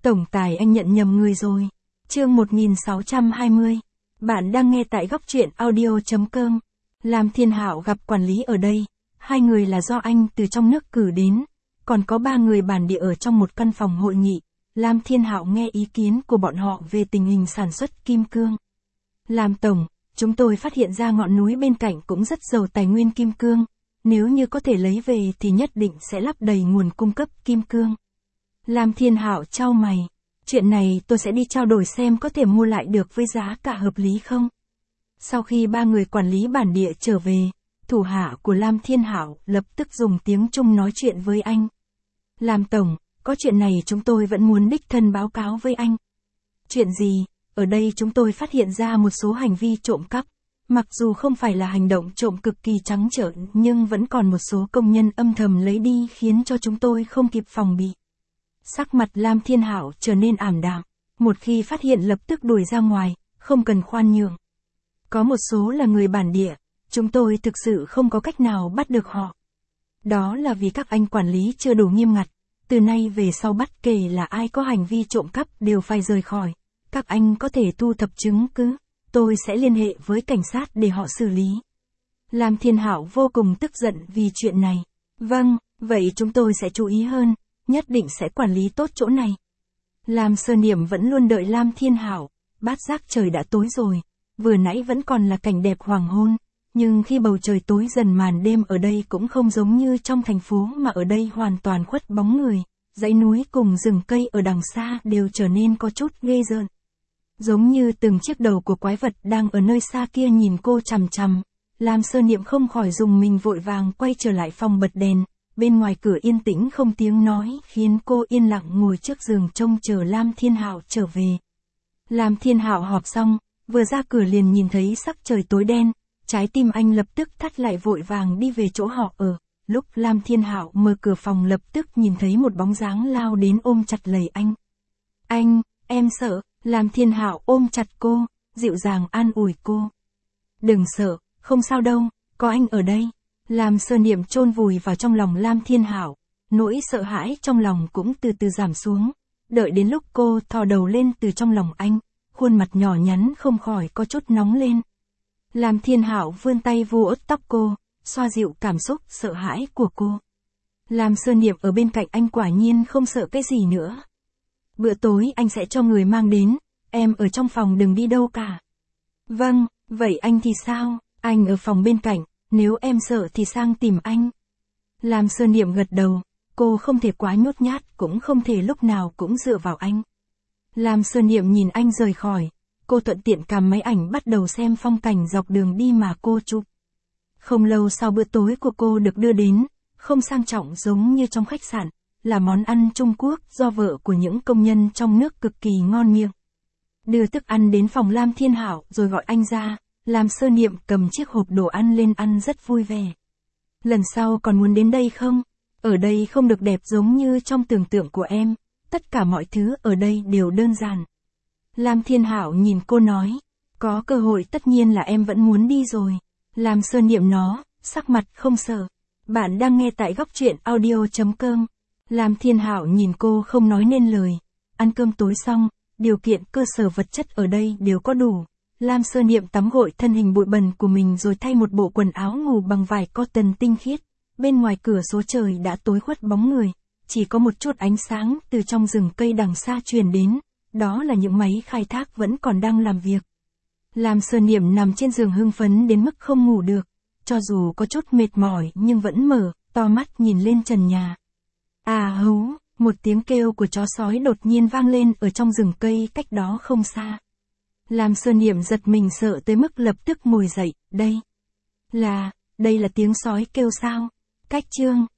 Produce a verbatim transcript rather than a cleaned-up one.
Tổng tài anh nhận nhầm người rồi. Chương một nghìn sáu trăm hai mươi. Bạn đang nghe tại góc truyện audio chấm com. Lam Thiên Hạo gặp quản lý ở đây. Hai người là do anh từ trong nước cử đến. Còn có ba người bản địa ở trong một căn phòng hội nghị. Lam Thiên Hạo nghe ý kiến của bọn họ về tình hình sản xuất kim cương. Lam Tổng, chúng tôi phát hiện ra ngọn núi bên cạnh cũng rất giàu tài nguyên kim cương. Nếu như có thể lấy về thì nhất định sẽ lấp đầy nguồn cung cấp kim cương. Lam Thiên Hạo chau mày. Chuyện này tôi sẽ đi trao đổi xem có thể mua lại được với giá cả hợp lý không. Sau khi ba người quản lý bản địa trở về, thủ hạ của Lam Thiên Hạo lập tức dùng tiếng Trung nói chuyện với anh. Lam Tổng, có chuyện này chúng tôi vẫn muốn đích thân báo cáo với anh. Chuyện gì? Ở đây chúng tôi phát hiện ra một số hành vi trộm cắp. Mặc dù không phải là hành động trộm cực kỳ trắng trợn nhưng vẫn còn một số công nhân âm thầm lấy đi khiến cho chúng tôi không kịp phòng bị. Sắc mặt Lam Thiên Hạo trở nên ảm đạm, một khi phát hiện lập tức đuổi ra ngoài, không cần khoan nhượng. Có một số là người bản địa, chúng tôi thực sự không có cách nào bắt được họ. Đó là vì các anh quản lý chưa đủ nghiêm ngặt, từ nay về sau bất kể là ai có hành vi trộm cắp đều phải rời khỏi. Các anh có thể thu thập chứng cứ, tôi sẽ liên hệ với cảnh sát để họ xử lý. Lam Thiên Hạo vô cùng tức giận vì chuyện này. Vâng, vậy chúng tôi sẽ chú ý hơn. Nhất định sẽ quản lý tốt chỗ này. Lam Sơ Niệm vẫn luôn đợi Lam Thiên Hạo, bát giác trời đã tối rồi, vừa nãy vẫn còn là cảnh đẹp hoàng hôn, nhưng khi bầu trời tối dần màn đêm ở đây cũng không giống như trong thành phố mà ở đây hoàn toàn khuất bóng người, dãy núi cùng rừng cây ở đằng xa đều trở nên có chút ghê rợn. Giống như từng chiếc đầu của quái vật đang ở nơi xa kia nhìn cô chằm chằm, Lam Sơ Niệm không khỏi dùng mình vội vàng quay trở lại phòng bật đèn. Bên ngoài cửa yên tĩnh không tiếng nói khiến cô yên lặng ngồi trước giường trông chờ Lam Thiên Hạo trở về. Lam Thiên Hạo họp xong, vừa ra cửa liền nhìn thấy sắc trời tối đen, trái tim anh lập tức thắt lại vội vàng đi về chỗ họ ở. Lúc Lam Thiên Hạo mở cửa phòng lập tức nhìn thấy một bóng dáng lao đến ôm chặt lấy anh. Anh, em sợ. Lam Thiên Hạo ôm chặt cô, dịu dàng an ủi cô. Đừng sợ, không sao đâu, có anh ở đây. Lam Sơ Niệm chôn vùi vào trong lòng Lam Thiên Hạo, nỗi sợ hãi trong lòng cũng từ từ giảm xuống. Đợi đến lúc cô thò đầu lên từ trong lòng anh, khuôn mặt nhỏ nhắn không khỏi có chút nóng lên. Lam Thiên Hạo vươn tay vuốt tóc cô, xoa dịu cảm xúc sợ hãi của cô. Lam Sơ Niệm ở bên cạnh anh quả nhiên không sợ cái gì nữa. Bữa tối anh sẽ cho người mang đến, em ở trong phòng đừng đi đâu cả. Vâng, vậy anh thì sao? Anh ở phòng bên cạnh. Nếu em sợ thì sang tìm anh. Lam Sơ Niệm gật đầu, cô không thể quá nhút nhát, cũng không thể lúc nào cũng dựa vào anh. Lam Sơ Niệm nhìn anh rời khỏi, cô thuận tiện cầm máy ảnh bắt đầu xem phong cảnh dọc đường đi mà cô chụp. Không lâu sau bữa tối của cô được đưa đến, không sang trọng giống như trong khách sạn, là món ăn Trung Quốc do vợ của những công nhân trong nước cực kỳ ngon miệng. Đưa thức ăn đến phòng Lam Thiên Hạo rồi gọi anh ra. Lam Sơ Niệm cầm chiếc hộp đồ ăn lên ăn rất vui vẻ. Lần sau còn muốn đến đây không? Ở đây không được đẹp giống như trong tưởng tượng của em, tất cả mọi thứ ở đây đều đơn giản. Lam Thiên Hạo nhìn cô nói, có cơ hội tất nhiên là em vẫn muốn đi rồi. Lam Sơ Niệm nó, sắc mặt không sợ. Bạn đang nghe tại góc truyện audio chấm com. Lam Thiên Hạo nhìn cô không nói nên lời. Ăn cơm tối xong, điều kiện cơ sở vật chất ở đây đều có đủ. Lam Sơ Niệm tắm gội thân hình bụi bẩn của mình rồi thay một bộ quần áo ngủ bằng vải cotton tinh khiết. Bên ngoài cửa sổ trời đã tối khuất bóng người, chỉ có một chút ánh sáng từ trong rừng cây đằng xa truyền đến, đó là những máy khai thác vẫn còn đang làm việc. Lam Sơ Niệm nằm trên giường hưng phấn đến mức không ngủ được, cho dù có chút mệt mỏi nhưng vẫn mở to mắt nhìn lên trần nhà. À hú, một tiếng kêu của chó sói đột nhiên vang lên ở trong rừng cây cách đó không xa. Lam Sơ Niệm giật mình sợ tới mức lập tức ngồi dậy, đây là, đây là tiếng sói kêu sao? Cách chương,